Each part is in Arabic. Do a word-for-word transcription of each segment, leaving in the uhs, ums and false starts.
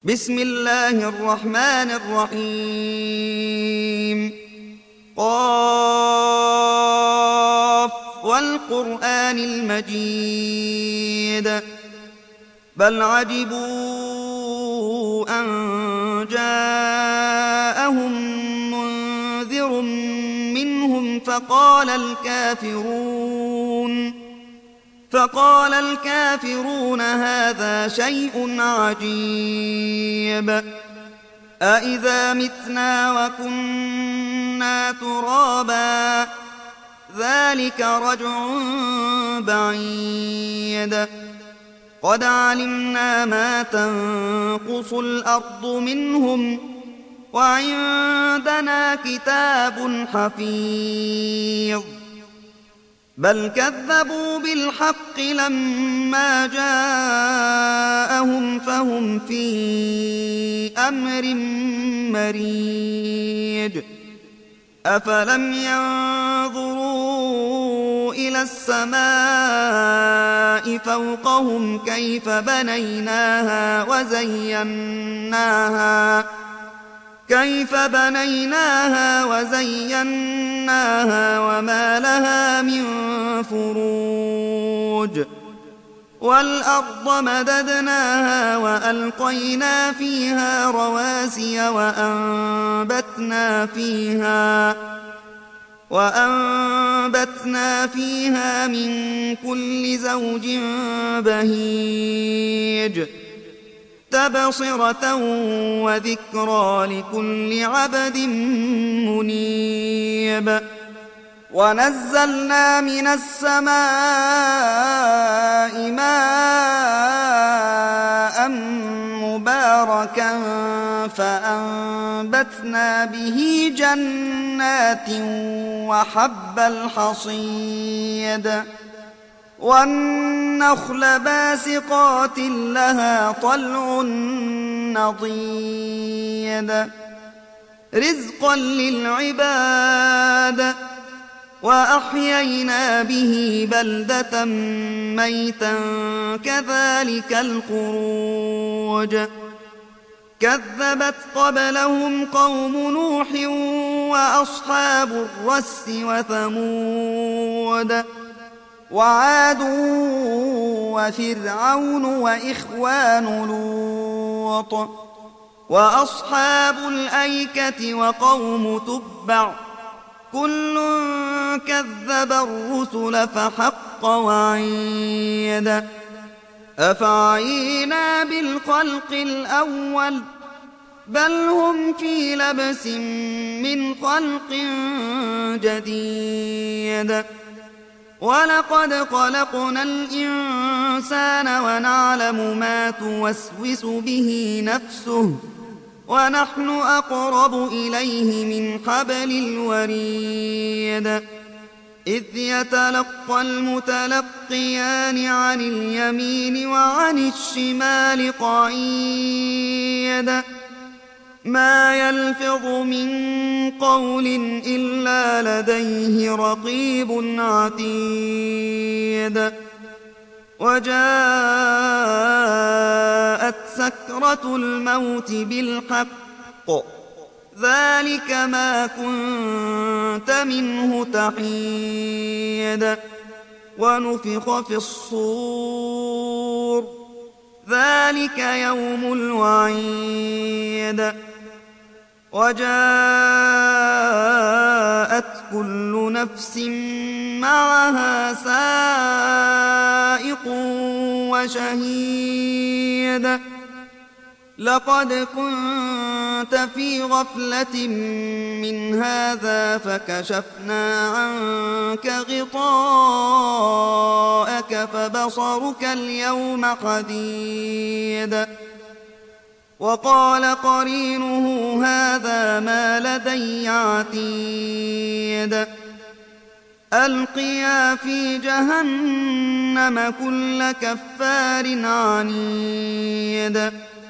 بسم الله الرحمن الرحيم. قاف والقرآن المجيد بل عجبوا أن جاءهم منذر منهم فقال الكافرون فقال الكافرون هذا شيء عجيب أإذا متنا وكنا ترابا ذلك رجع بعيد قد علمنا ما تنقص الأرض منهم وعندنا كتاب حفيظ بل كذبوا بالحق لما جاءهم فهم في أمر مريج أفلم ينظروا إلى السماء فوقهم كيف بنيناها وزيناها كيف بنيناها وزيناها وما لها من فروج والأرض مددناها وألقينا فيها رواسي وأنبتنا فيها وأنبتنا فيها من كل زوج بهيج تبصرة وذكرى لكل عبد منيب ونزلنا من السماء ماء مباركا فأنبتنا به جنات وحب الحصيد والنخل باسقات لها طلع نضيد رزقا للعباد وأحيينا به بلدة ميتا كذلك الخروج كذبت قبلهم قوم نوح وأصحاب الرس وثمود وعاد وفرعون وإخوان لوط وأصحاب الأيكة وقوم تبع كل كذب الرسل فحق وعيد أفعينا بالخلق الأول بل هم في لبس من خلق جديد ولقد خلقنا الإنسان ونعلم ما توسوس به نفسه ونحن أقرب إليه من حبل الوريد إذ يتلقى المتلقيان عن اليمين وعن الشمال قعيد ما يلفظ من قول إلا لديه رقيب عتيد وجاءت سكرة الموت بالحق ذلك ما كنت منه تحيد ونفخ في الصور ذلك يوم الوعيد وجاءت كل نفس معها سائق وشهيد لقد كنت في غفلة من هذا فكشفنا عنك غطاءك فبصرك اليوم حديد وقال قرينه هذا ما لدي عتيد ألقيا في جهنم كل كفار عنيد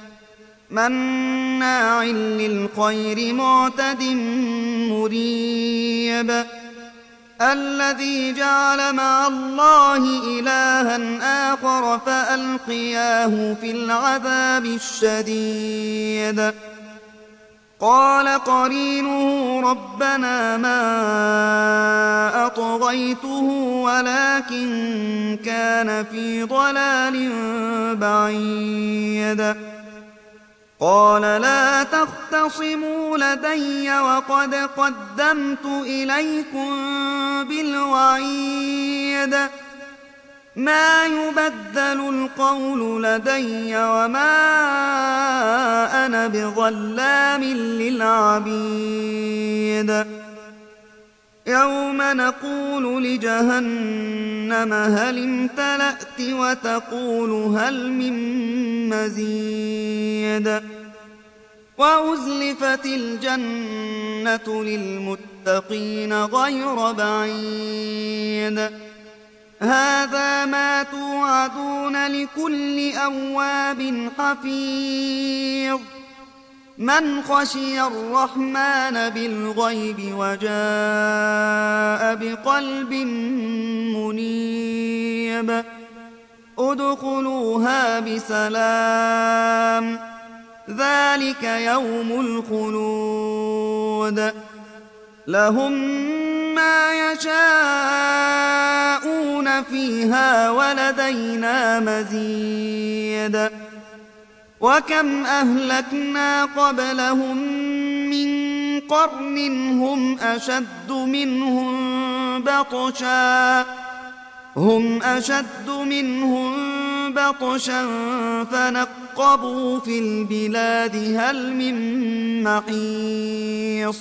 مناع للخير معتد مريب الذي جعل مع الله إلها آخر فألقياه في العذاب الشديد قال قرينه ربنا ما أطغيته ولكن كان في ضلال بعيد قال لا تختصموا لدي وقد قدمت إليكم بالوعيد ما يبدل القول لدي وما أنا بظلام للعبيد يوم نقول لجهنم هل امتلأت وتقول هل من مزيد وأزلفت الجنة للمتقين غير بعيد هذا ما توعدون لكل أواب حفيظ من خشي الرحمن بالغيب وجاء بقلب منيب ادخلوها بسلام ذلك يوم الخلود لهم ما يشاءون فيها ولدينا مزيد وكم أهلكنا قبلهم من قرن هم أشد منهم بطشا هم أشد منهم بطشا فنقبوا في البلاد هل من محيص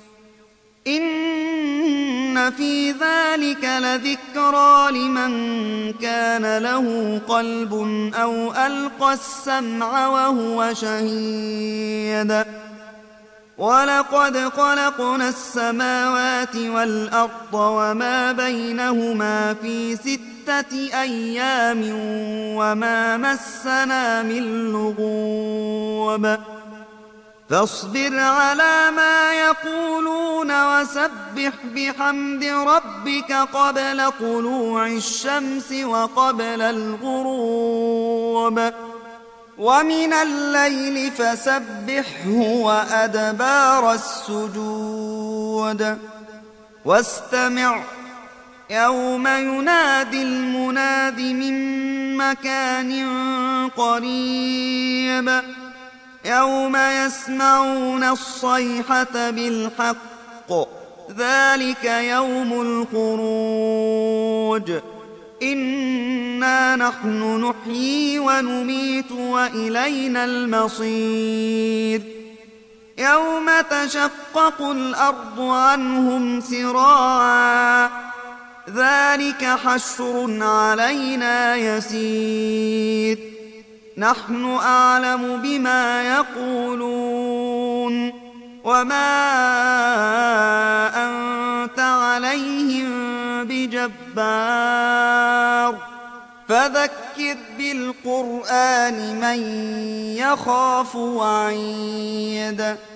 إن في ذلك لذكرى لمن كان له قلب أو ألقى السمع وهو شهيد ولقد خلقنا السماوات والأرض وما بينهما في ستة أيام وما مسنا من لغوب فاصبر على ما يقولون وسبح بحمد ربك قبل طلوع الشمس وقبل الغروب ومن الليل فسبحه وأدبار السجود واستمع يوم ينادي المناد من مكان قريب يوم يسمعون الصيحة بالحق ذلك يوم الخروج إنا نحن نحيي ونميت وإلينا المصير يوم تشقق الأرض عنهم سراعا ذلك حشر علينا يسير نحن أعلم بما يقولون وما أنت عليهم بجبار فذكر بالقرآن من يخاف وعيد